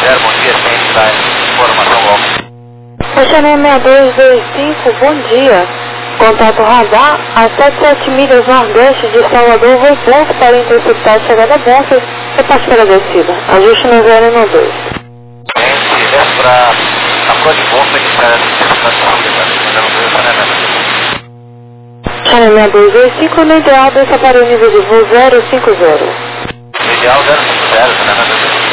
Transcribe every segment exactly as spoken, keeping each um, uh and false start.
zero, bom dia, ciente da informação logo. Oceania seis dois dois cinco, bom dia. Contato radar a sete sete milhas nordeste de Salvador, voo ponto para interceptar a chegada Bonfim e parceira descida. Ajuste no zero e no dois. Ciente, é para a cor de Bonfim iniciar a descida, tá? Oceania seis dois dois cinco, no ideal desse aparelho nível de voo zero cinco zero. Ideal zero cinco zero, né?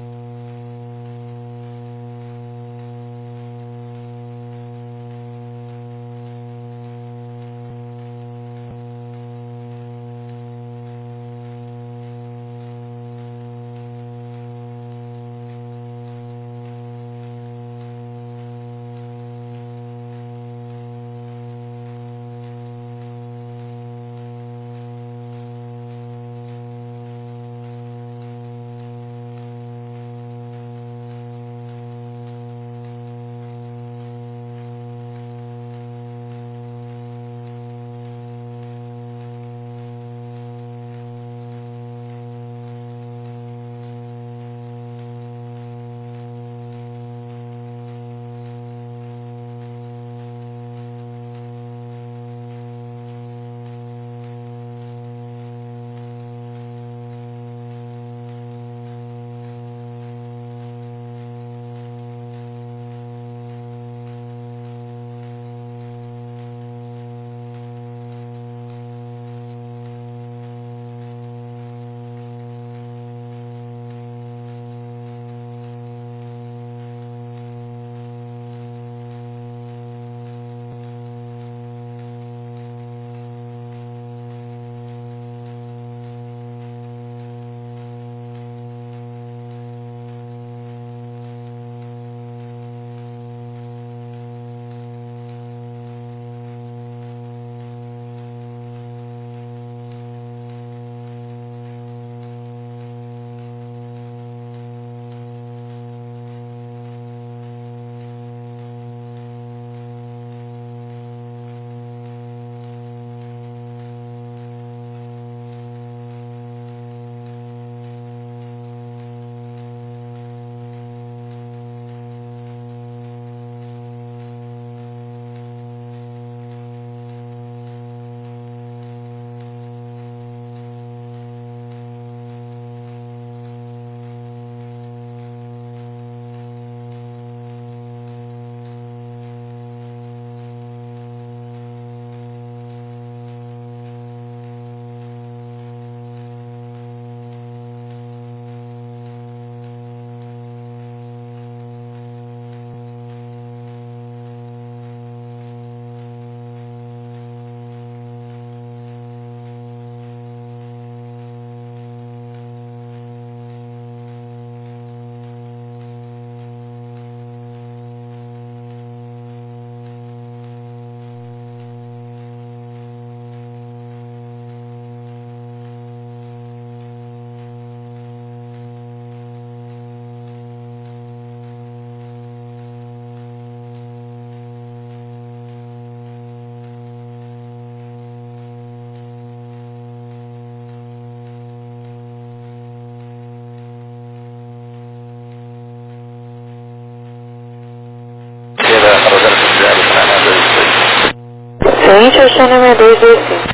Ciente, Oceania seis dois dois cinco.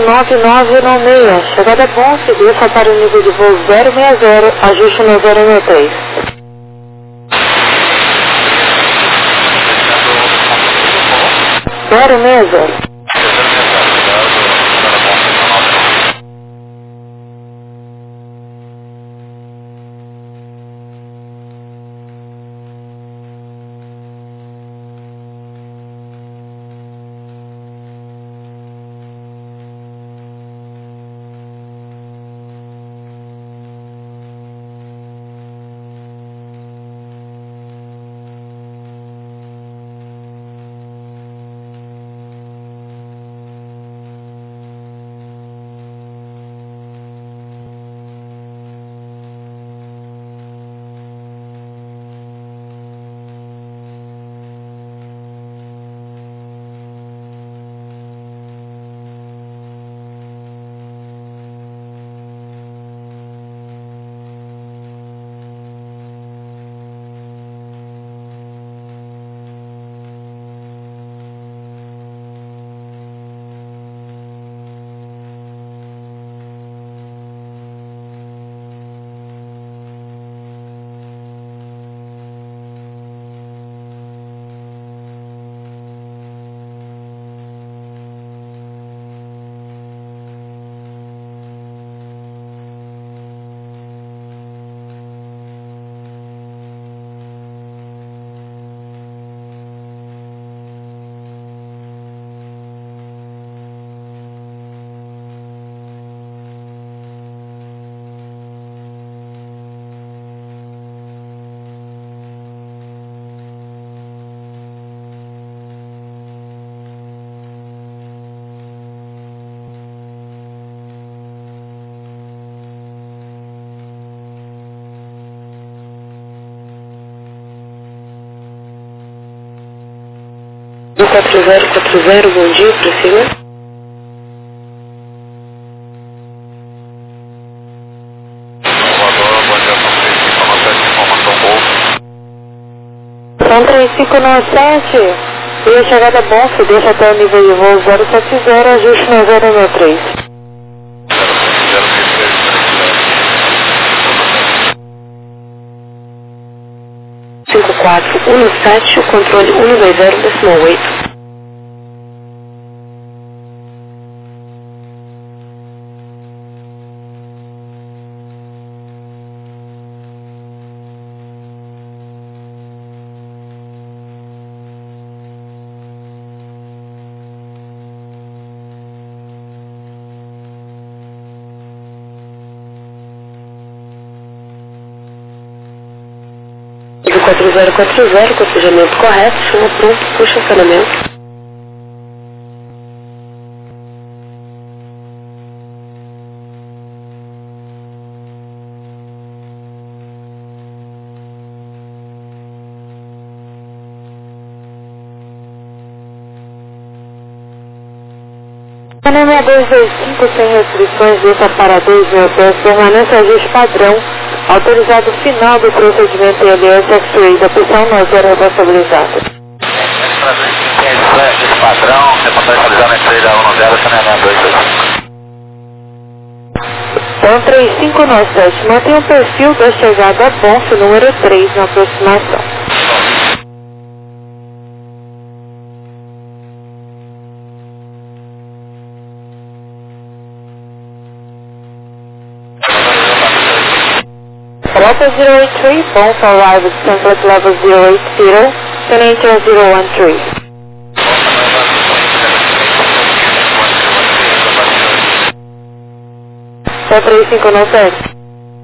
nove nove nove seis, chegada bom, desça para o nível de voo zero seis zero, ajuste no zero seis três. zero seis zero. quatro zero quatro zero, bom dia, Priscila. São três cinco nove sete, e a chegada bom, se deixa até o nível de voo zero sete zero, ajuste no zero seis três. cinco quatro um sete, o controle um dois zero, decimal oito. quatro zero quatro zero, cotejamento correto, chama pronto para o estacionamento. Panamá dois dois cinco, sem restrições, desça para dois mil pés, permanência ajuste padrão, autorizado final do procedimento L S X-Ray da opção nove zero responsabilizada. Esse padrão, você pode atualizar na estrela um zero, Panamá dois dois cinco. Então três cinco nove sete, mantenha o perfil da chegada Bonf número três na aproximação. Delta zero eight three, Bonf arrived at template level zero eight zero, can enter zero one three. Só três cinco nove sete.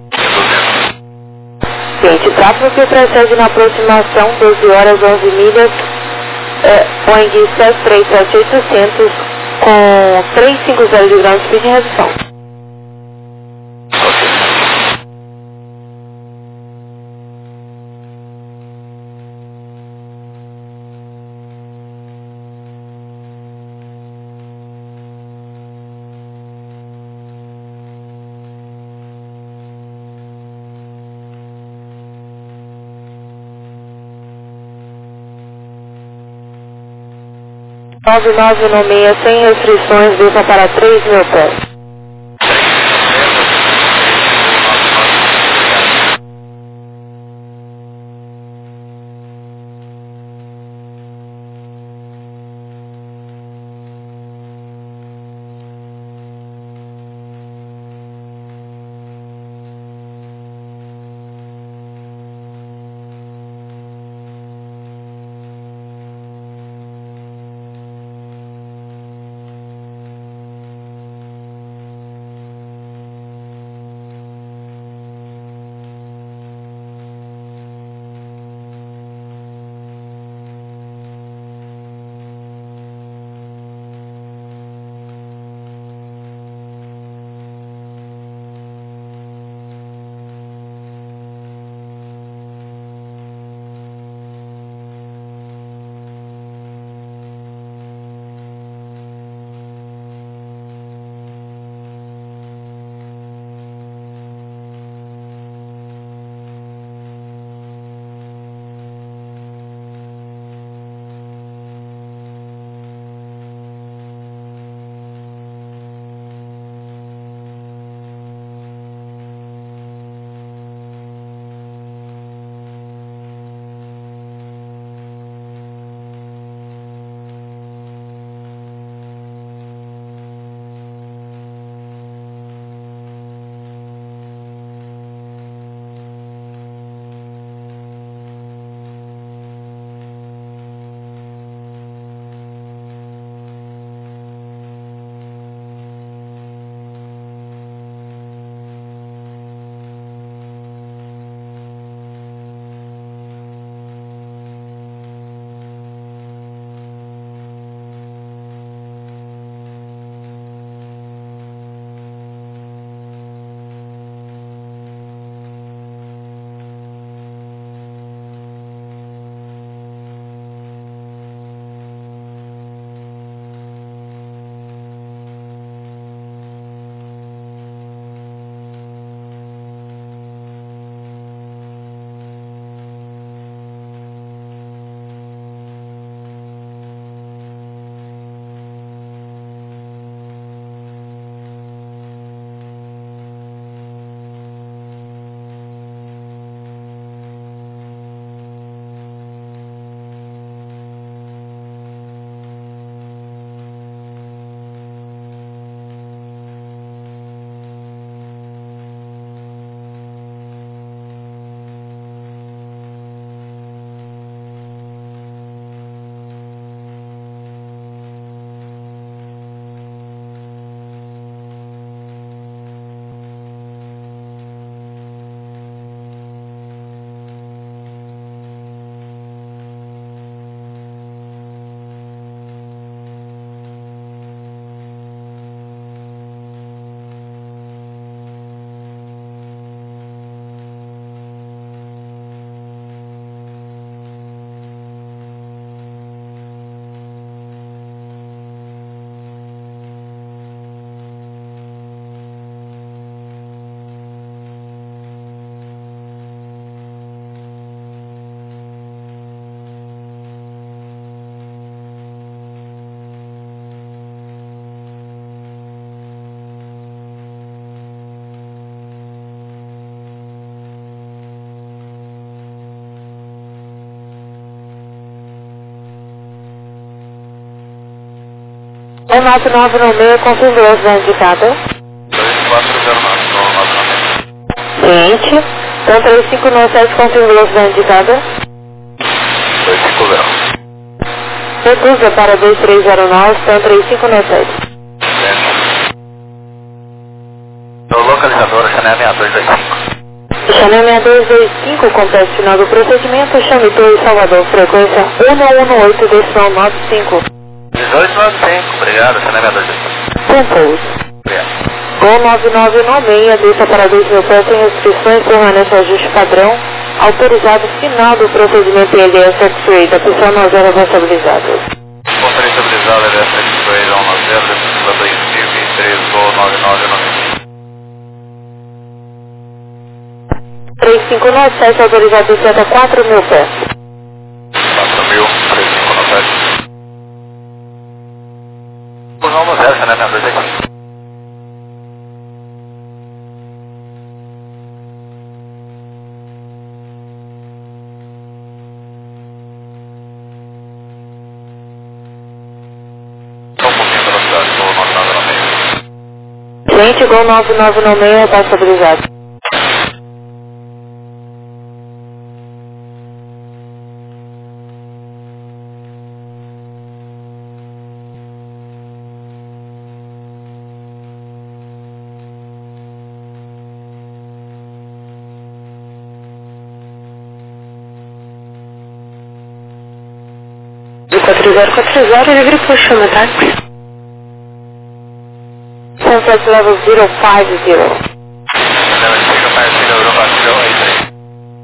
Gente, tráfego que precede na aproximação, doze horas onze milhas, é, Boeing sete três sete oitocentos com trezentos e cinquenta de ground speed em redução. nove nove nove seis, sem restrições, desça para três mil pés. É nove nove nove seis, confirme velocidade indicada. dois quatro zero nove nove nove. Ciente. Então três cinco nove sete, confirme velocidade indicada. dois cinco zero. Reduza para dois três zero nove, então três cinco nove sete. O localizador, Chanel seis dois dois cinco. Chanel seis dois dois cinco, complete final do procedimento, chame Torre Salvador, frequência um um oito, decisão nove cinco. dezoito nove cinco, obrigado, Chanel seis dois dois cinco. Compose. Obrigado. Gol nove nove nove seis, desça para dois mil pés sem restrições, permanece ajuste padrão, autorizado final do procedimento I L S X-Ray, da pessoa não zero responsabilizada. Ponto estabilizado, L S X-Ray, um nove zero, descida dois mil e vinte e três, Gol nove nove nove. três cinco nove sete, autorizado de até quatro mil pés. quatro mil, três cinco nove sete. sete, Gol nove nove nove seis, está estabilizado. quatro zero quatro zero, livre push on the taxi. Sunset level zero five zero. Level zero five zero, Europa zero eight three.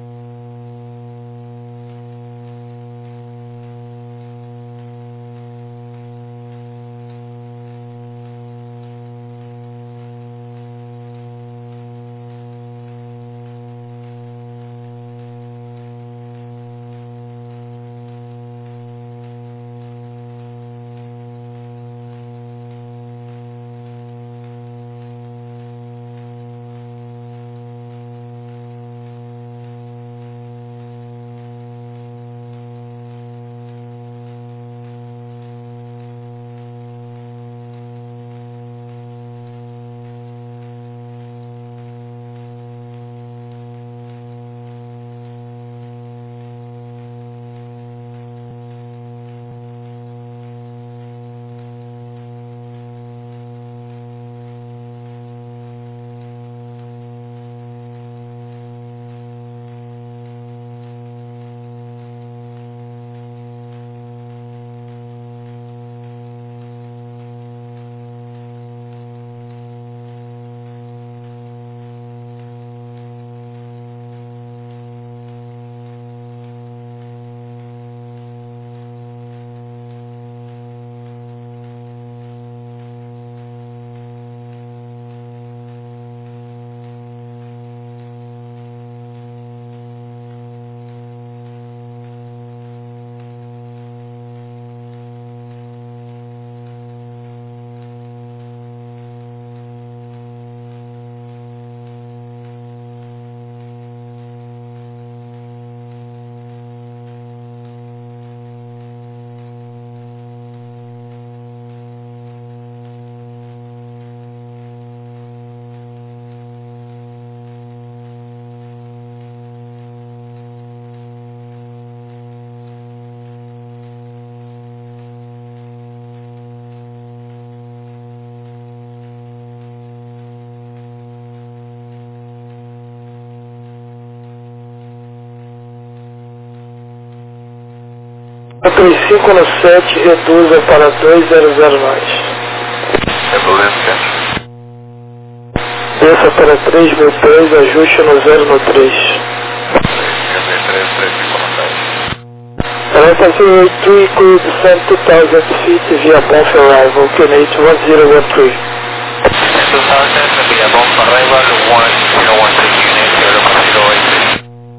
três cinco no sete, reduza para dois zero zero mais. Sem problema, certo. Desça para três mil três, ajuste no zero no três. três três cinco no sete. Alpha zero eight three, clear descent two thousand feet via Bonf arrival, Canate one zero one three. two thousand via Bonf arrival one zero one three, unit Europa zero eight three.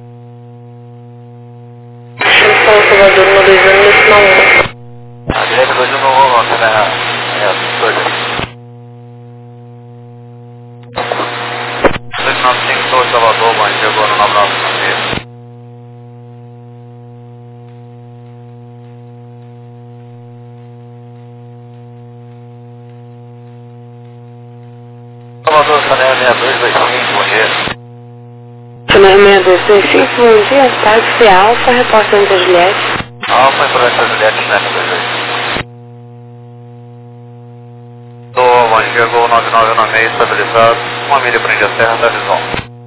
Salvador no dois anos, não um. A direita dois um no um, você na dois dois nove cinco dois Salvador, bom, chegou no nove nove nove. Salvador, Sané seis dois dois cinco, bom dia. Sané seis dois dois cinco, bom dia, táxi Alfa, reporta entre Juliette. Alfa, Influência Juliette, né, dois dois. Tô, bom dia, Gol nove nove nove seis, estabilizado, uma milha prende a serra, tá visão.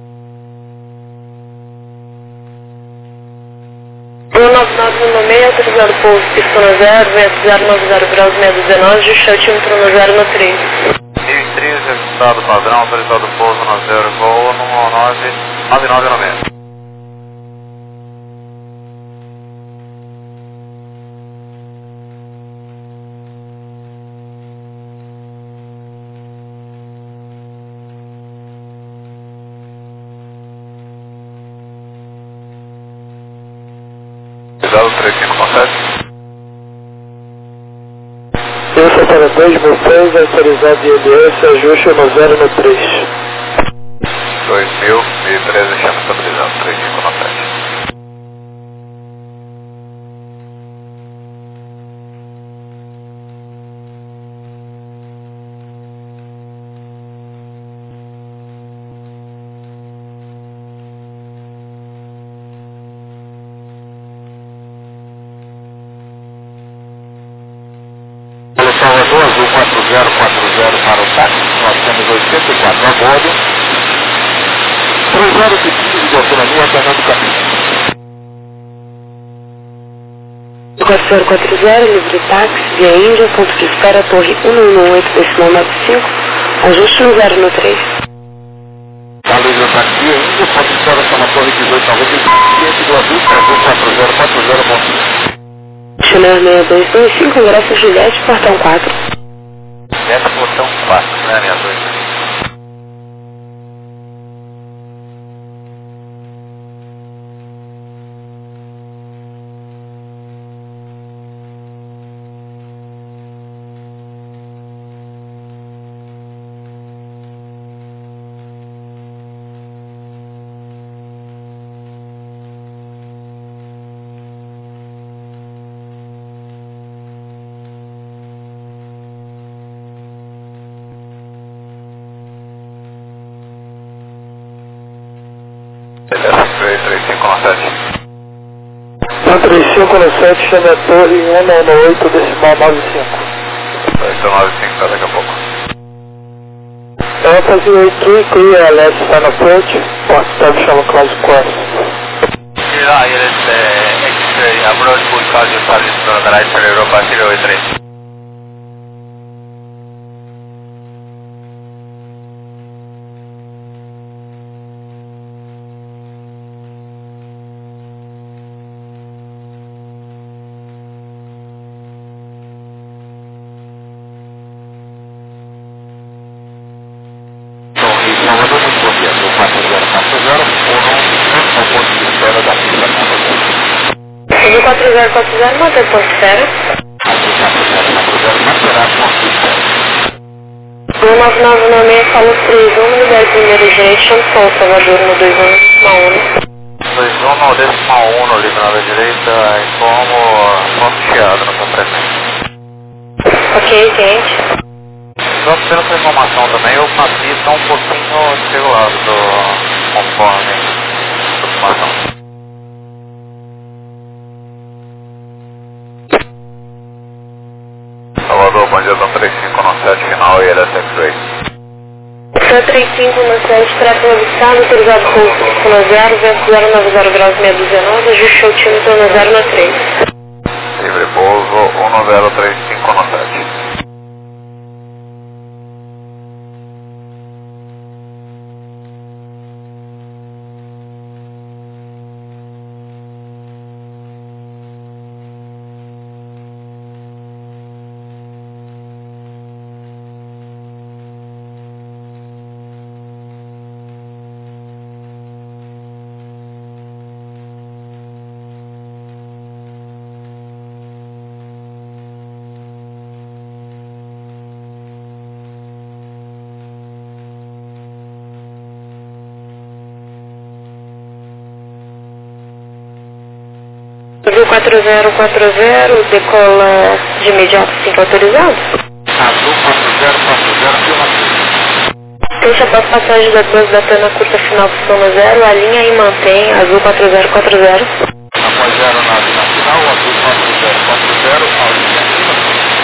Gol nove nove nove seis, autorizado pouso, pista no zero, vento zero nove zero graus, meia dezenove, ajuste altímetro no zero no três. mil e três, registrado padrão, autorizado pouso no zero, Gol no nove nove nove nove seis. três cinco sete. Desça para dois mil três, autorizado I L S, ajuste no zero no três. dois mil e treze, chama estabilizado, três cinco sete. Azul quatro zero quatro zero para o táxi, nós temos oitenta e quatro a bordo. três horas e quinze de autonomia até o caminho. quatro zero quatro zero, livre táxi, via Índia, ponto de espera, torre um um oito, decimal nove cinco, ajuste no zero no três. A livre táxi via Índia, ponto de espera, está na torre dezoito noventa e cinco, cliente do Azul, Azul quatro zero quatro zero, bom dia. Chanel seis dois dois cinco, ingresso Juliette, portão quatro. Juliette, portão quatro, né, minha dois? três cinco nove sete. um três cinco nove sete, chama a torre um nove oito, decimal nove cinco. oito nove cinco, tá daqui a pouco. Alpha zero eight three, clear left final approach, port stop shallow close course. Yeah, it is uh, X-ray approach full cardio service from the right side Europa zero eight three. Salvador, muito bom dia. Azul quatro zero quatro zero, ou não, ponto de espera da pista Conta. Azul quatro zero quatro zero, mantém ponto de espera. Azul quatro zero quatro zero, manterá ponto de espera. um nove nove nove seis, fala três um, unidade primeiro gente, São Salvador no dois um, decimal um. dois um, decimal um, livre na direita, informo ponto chiado na sua frente. Ok, gente. Só tendo essa informação também, o Papi está um pouquinho desregulado do conforme a informação. Salvador, bom dia, três cinco nove sete, final e L S X-Ray. três cinco nove sete, tráfego avistado, autorizado com no zero, vento zero nove zero graus seis duzentos e dezenove, ajuste altímetro no zero no três. Livre pouso um zero três cinco nove sete. Azul quatro zero quatro zero, decola de imediato, sim, autorizado. Azul quatro zero quatro zero, afirmativo. Deixa após passagem da duas da Tana curta final opção no zero, alinha e mantém Azul quatro zero quatro zero. Após zero na linha final, Azul quatro zero quatro zero, a linha acima.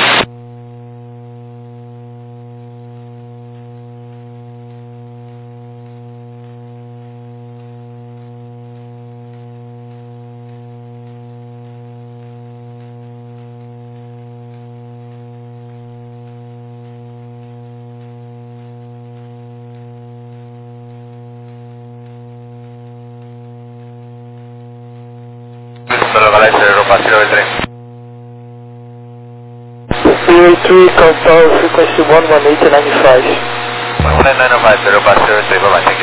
Europa zero eight three. zero eight three, Countdown frequency one one eight nine five. one nine nine five, Europa zero eight three, bye bye, thank you.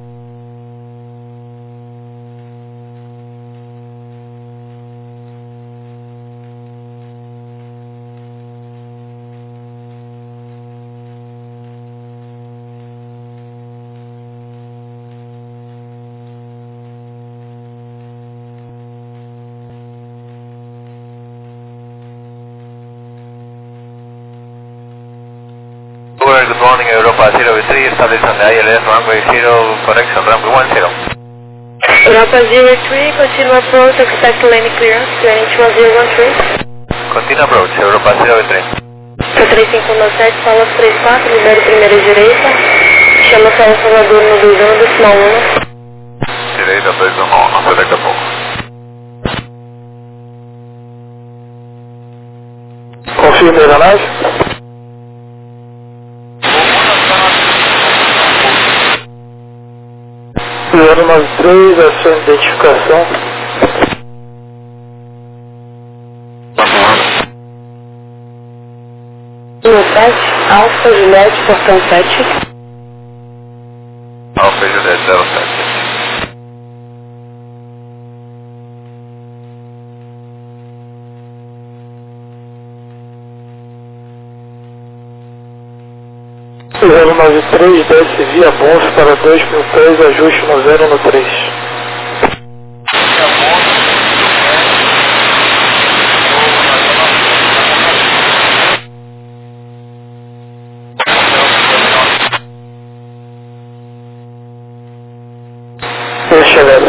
Good morning, Europa zero eight three, establish on the I L S runway zero, correction, runway one zero. Europa zero eight three, continue approach, expect lane clearance, landing two zero one three. Continue approach, Europa zero eight three. três cinco um sete, sala três quatro, libera primeira direita. Chama Sala Salvador no dois um, decimal um. Direita dois um, não sei daqui a pouco. Confirme a aeronave. zero nove três, a sua identificação. sete, Alfa Juliette, portão sete. Alfa Juliette zero sete. zero nove três, desce via Bonfim para dois mil três, ajuste no zero no três. Acelera.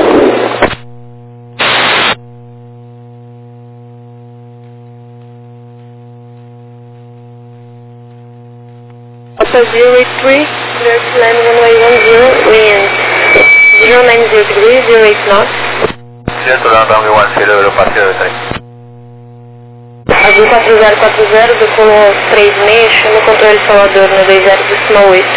Alpha zero eight three, clear to land one way one zero, wind zero nine zero degrees, zero eight knots. Clear to land runway one zero, Europa zero three. Azul quatro zero quatro zero, decolou três seis, chama o controle Salvador no dois zero, decimal oito.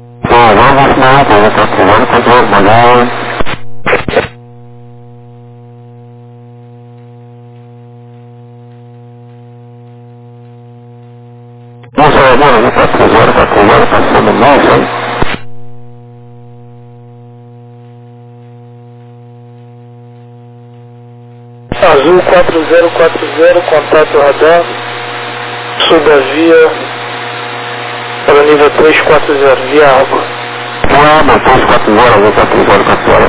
Azul quatro zero quatro zero, contato radar, sul da via, para nível três quatro zero, via água. três quatro zero, Azul quatro zero quatro zero.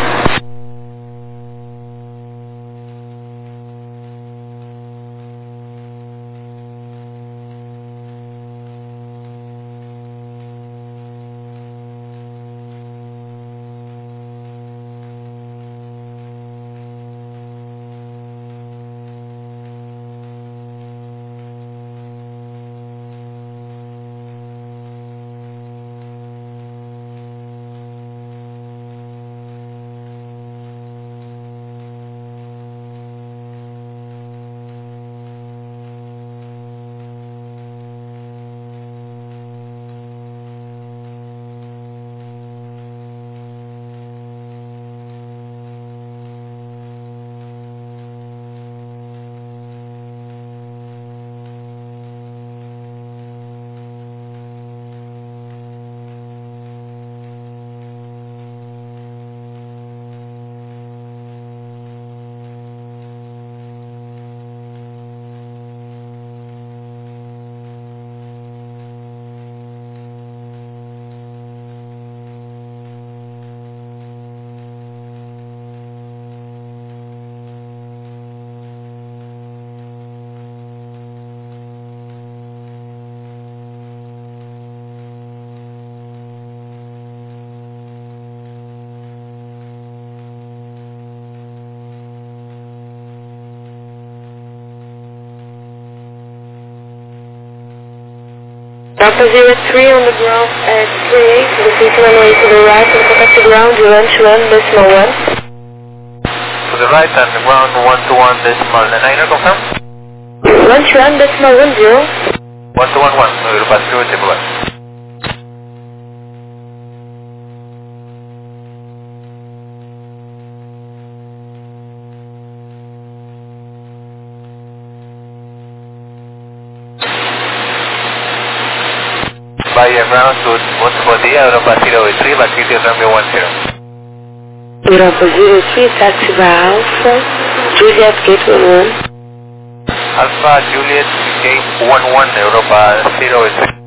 Alpha zero three on the ground at three eight, looking to runway to the right and contact the ground, you lunch one, decimal one. To the right and ground one two one decimal nine, confirm? Lunch one, decimal one zero. one two one one, Europa zero triple one. By your ground to one four D, Europa zero eight three, but it is runway one zero. Europa zero three, taxi by Alpha, Juliet Gate one one. Alpha Juliet Gate one one, Europa zero eight three.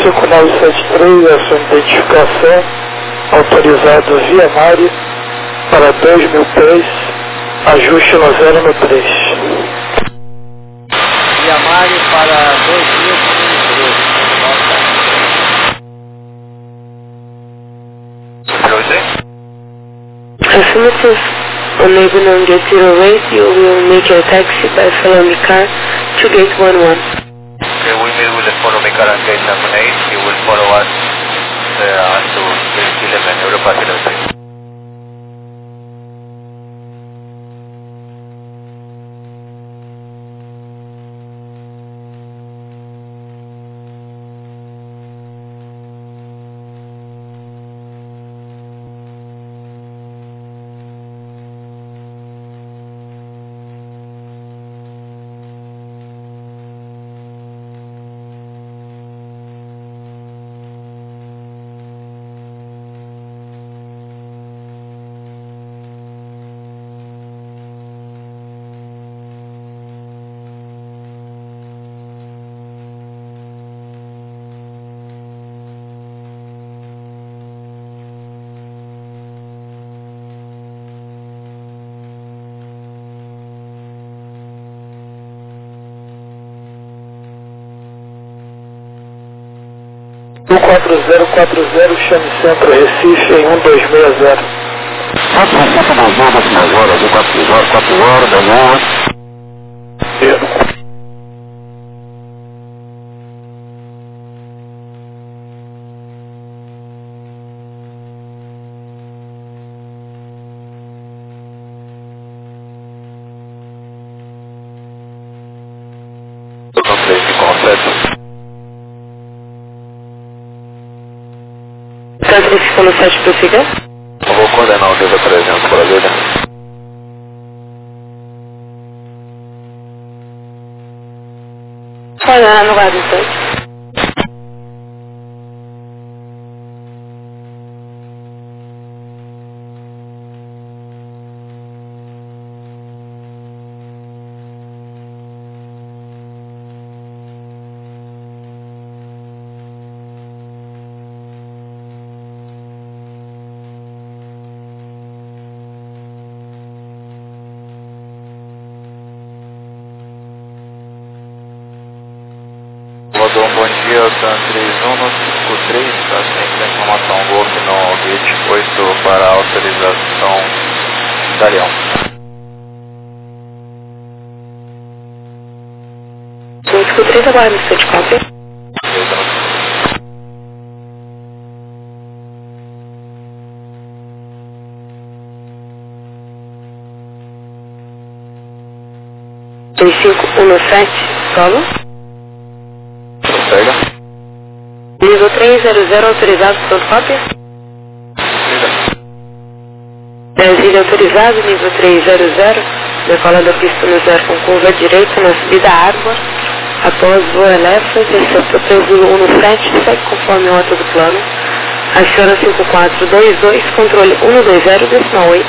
cinco nove sete três, a sua identificação, autorizado via Mari para dois mil três, ajuste no zero no três. Via Mari para dois mil três. Affirmative. On Neighbor on gate zero eight, you will make a taxi by follow me car to gate one one. Okay, we meet with the follow me car on gate number eight. He will follow us uh, to gate eleven, Europa zero three. um quatro zero quatro zero, chame Centro Recife em um dois seis zero. quatro cinco dois zero, décimas horas, um quatro zero quatro zero, Daniel. Não sei se consegue. Centro ficou no site prossiga? Eu vou coordenar o nível trezentos para Brasília. Olha, no guarda instante. Rodou um bom dia, Tan três um cinco três, está sem informação Golf no gate oito para autorização da Leão. cinco três, aguarda instante, cópia. dois cinco um sete, solo. Pega. Nível três zero zero autorizado, pronto, cópia. Brasília autorizado, nível três zero zero, decola da pista no zero com curva direita na subida Água, após voo Elefas, receptor três um um sete, segue conforme a rota do plano. Aciona cinco quatro dois dois, controle um dois zero, decimal oito.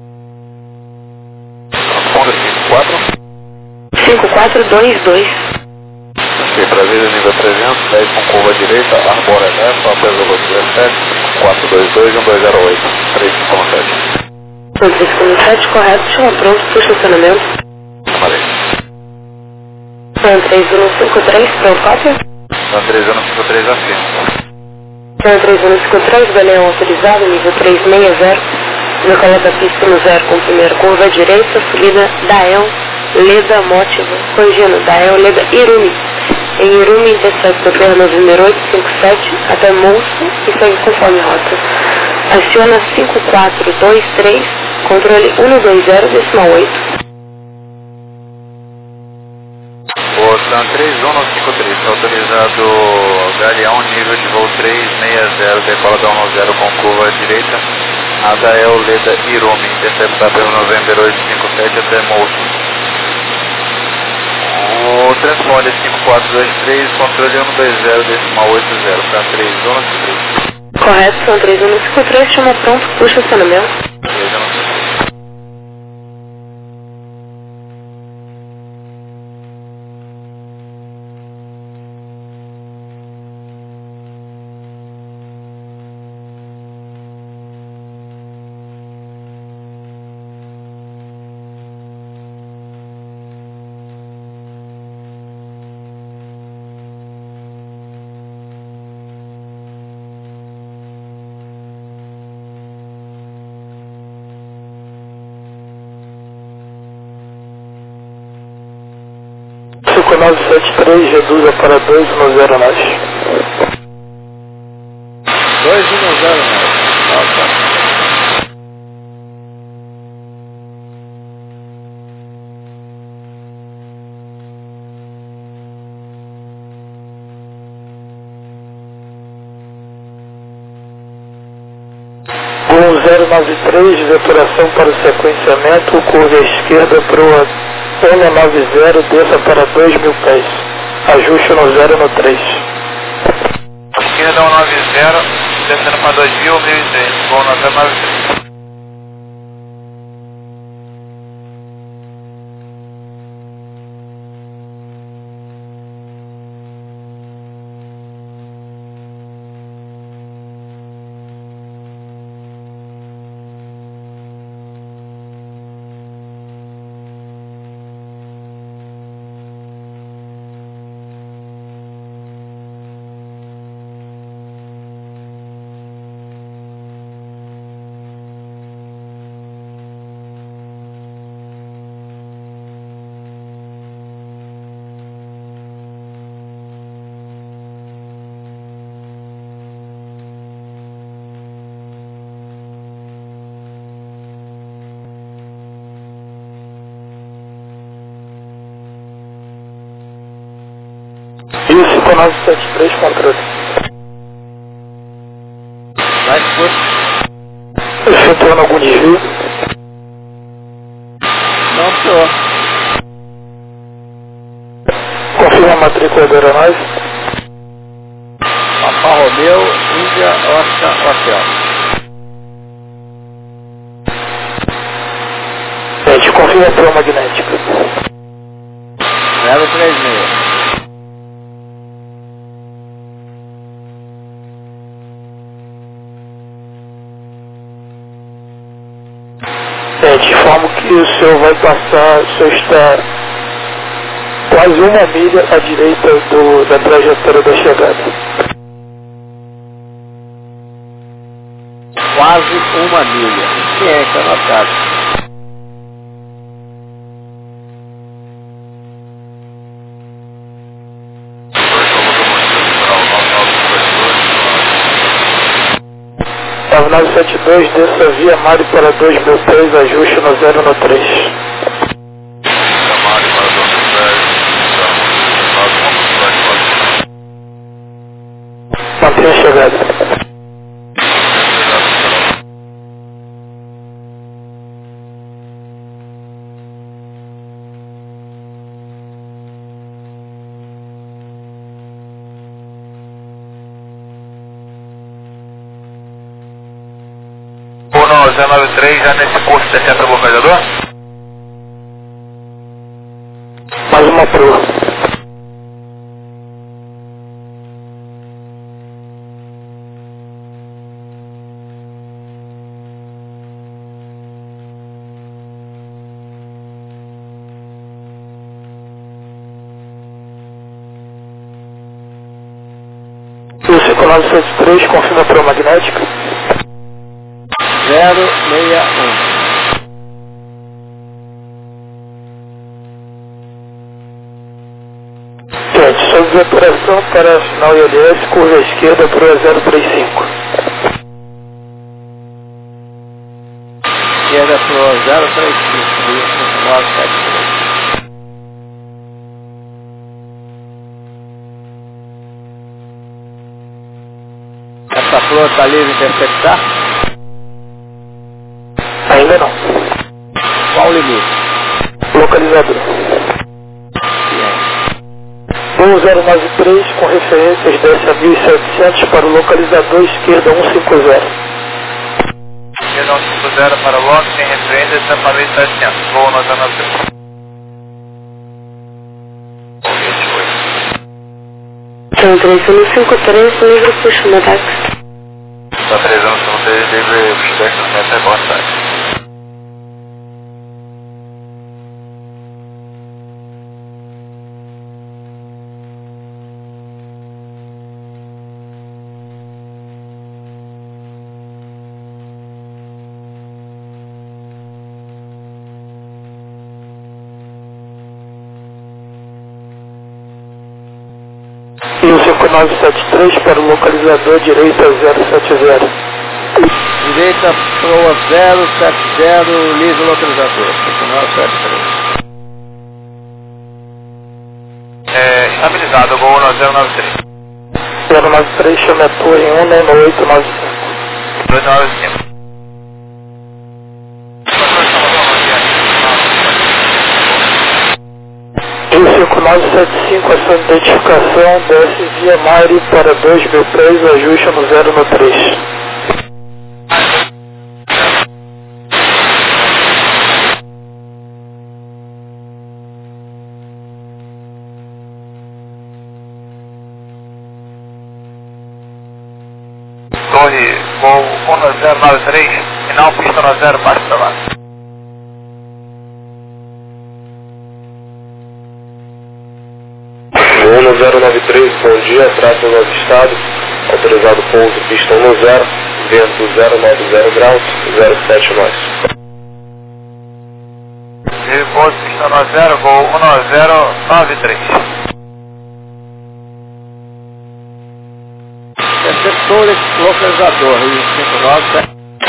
Honda cinco quatro. cinco quatro dois dois. Ok, Brasília nível trezentos, dez com curva direita, Arbora Elefa, após o dezessete, quatro dois dois um dois zero oito, três cinco sete. três cinco sete, correto, chama pronto para o estacionamento. Valeu. Plan três um cinco três, pronto, cópia. Tan três um cinco três acima. Plan três um cinco três, Galeão autorizado, nível três seis zero, decola da pista no zero com primeira curva direita, subida Dael, Leda Mótiva, corrigindo, Dael, Leda Irumi. Em Irumi, intercepta a perna número oito cinco sete até Monstro e segue conforme rota. Aciona cinco quatro dois três, controle um dois zero, decimal oito. O Tan três um cinco três, autorizado Galeão, nível de voo três seis zero, decola da um zero com curva direita, Adael Leda Irumi, intercepta pelo November oito cinco sete até Monstro. O transponder cinco quatro dois três, controle um dois zero, decimal oito zero, Tan três um cinco três. Correto, são três um cinco três, chama pronto para o estacionamento. cinco nove sete três, reduza para dois um zero nove. dois um zero nove. Alta. um zero nove três, veturação para o sequenciamento, curva à esquerda para o um nove zero, desça para dois mil pés. Ajuste no zero no três. Esquerda um nove zero, descendo para dois mil, mil e três, voo no zero nove três. Rio cinco nove sete três, controle. Vai por. Efetuando algum desvio? Não tô. Confirma a matrícula da aeronave. Papa Romeu, Índia, Oscar, Hotel. Gente, confirma a prova magnética. zero três seis. Gente, informo que o senhor vai passar, o senhor está quase uma milha à direita do, da trajetória da chegada. Quase uma milha. Ciência, anotado. nove nove sete dois, desça via Mário para dois mil pés, ajuste no zero no três. Mantenha a chegada. zero nove três, já nesse curso descendo o localizador? Mais uma prova. Rio cinco nove sete três, confirma a prova magnética. zero seis um. Gente, sob veturação para sinal I L S, curva à esquerda para o zero três cinco. Esquerda pro zero três cinco, Rio cinco nove sete três. Essa flor está livre de interceptar? Ainda não. Qual o limite? Localizador. um zero nove três com referências desce a mil e setecentos para o localizador esquerda cento e cinquenta. Esquerda cento e cinquenta para o lote, tem referência, está para mil e setecentos. Voo no zero nove três. São três anos cinco três, livre puxo no táxi. Está três anos cinco três, livre puxo dez no metro, é boa tarde. E o cinco nove sete três para o localizador direita zero sete zero. Direita proa zero sete zero, livre localizador, cinco nove sete três. É, estabilizado, Gol um zero nove três. zero nove três, chame a torre um nove oito nove cinco. dois nove cinco. E o cinco nove sete cinco, a sua identificação, desce via Mari para dois mil pés, ajuste no zero no três. Torre, Gol um zero nove três, final pista no zero, baixo para baixo. um zero nove três, bom dia, tráfego avistado, autorizado pouso, pista um zero, vento zero nove zero graus, zero sete nós. E pouso pista no zero, Gol um zero nove três. Receptor localizador, Rio cinco nove sete.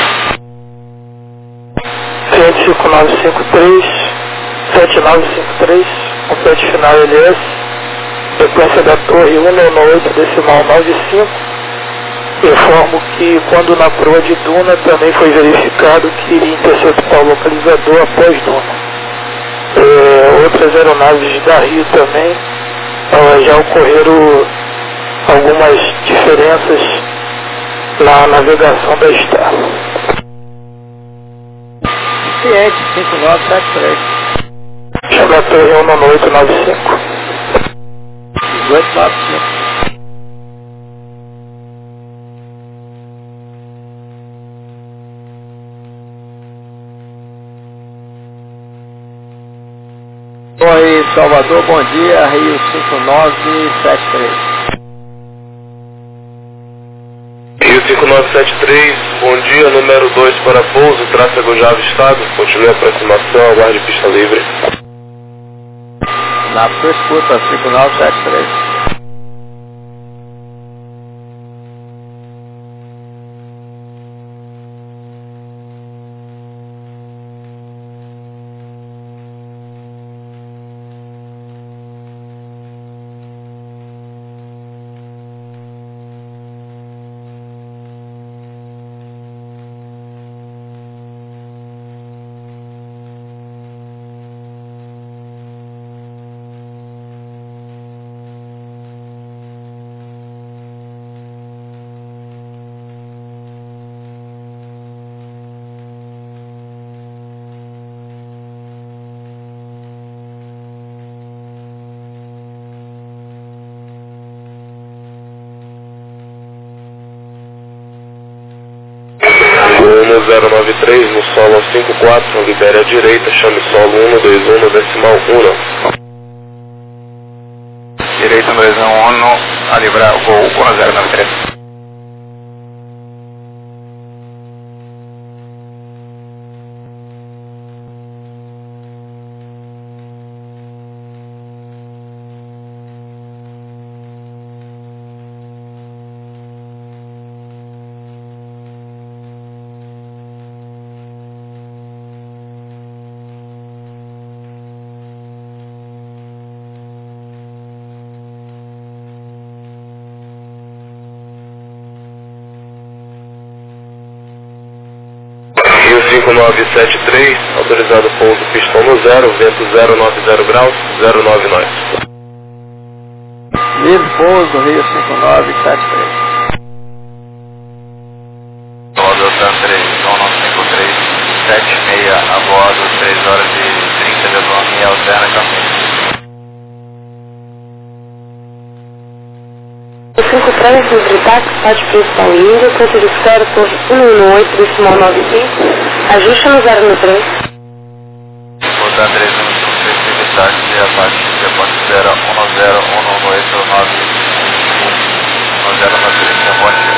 cinco nove cinco três, sete nove cinco três, compete final L S, frequência da torre um nove oito decimal nove cinco. Informo que quando na proa de Duna também foi verificado que iria interceptar o localizador após Duna. É, outras aeronaves da Rio também é, já ocorreram algumas diferenças na navegação da Star. Ciente cinco nove sete três. Chama a torre um nove oito nove cinco. dezoito nove cinco. Oi, Salvador, bom dia, Rio cinco nove sete três. Rio cinco nove sete três, bom dia, número dois para pouso, tráfego já avistado, continue a aproximação, aguarde pista livre. Na sua escuta, cinco nove sete três. um zero nove três, no solo cinco quatro, libere à direita, chame solo um dois um, decimal um. Direito dois um um, a livrar o Gol um zero nove três. cinco nove sete três, autorizado pouso pistão no zero, vento zero nove zero graus, zero nove nós. Livre pouso, Rio cinco nove sete três. Delta três um nove cinco três, sete seis a bordo, três horas e trinta de nome e alterna caminho. cinco três, Britac, Pátio Principal Índia, ponto de esfera, torre um nove oito, decimal nove cinco, ajuste no zero no três. Delta três um nove cinco três, Britac, e a parte de ponto de zero um nove zero um nove oito nove um zero nove três, bom dia.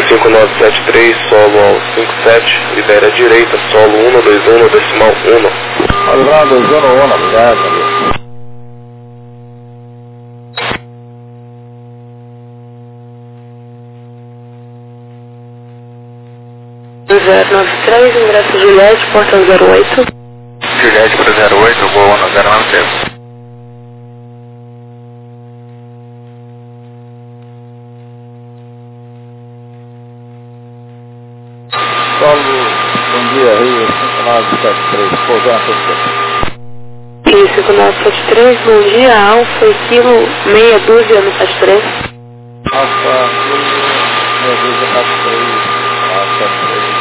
cinco nove sete três, solo ao cinco sete, libere à direita, solo um dois um, decimal um. Padrão dois um um, obrigado, amigo. zero nove três, ingresso Juliette, portão zero oito. Juliette para zero oito, voo no zero nove três. Solo, bom dia, Rio cinco nove sete três, pousando aqui. Rio cinco nove sete três, bom dia, Alfa e Kilo meia dúzia no sete três. Alfa, meia dúzia sete três, sete três.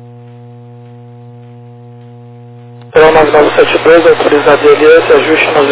nove nove sete dois, autorizado Elias, ajuste no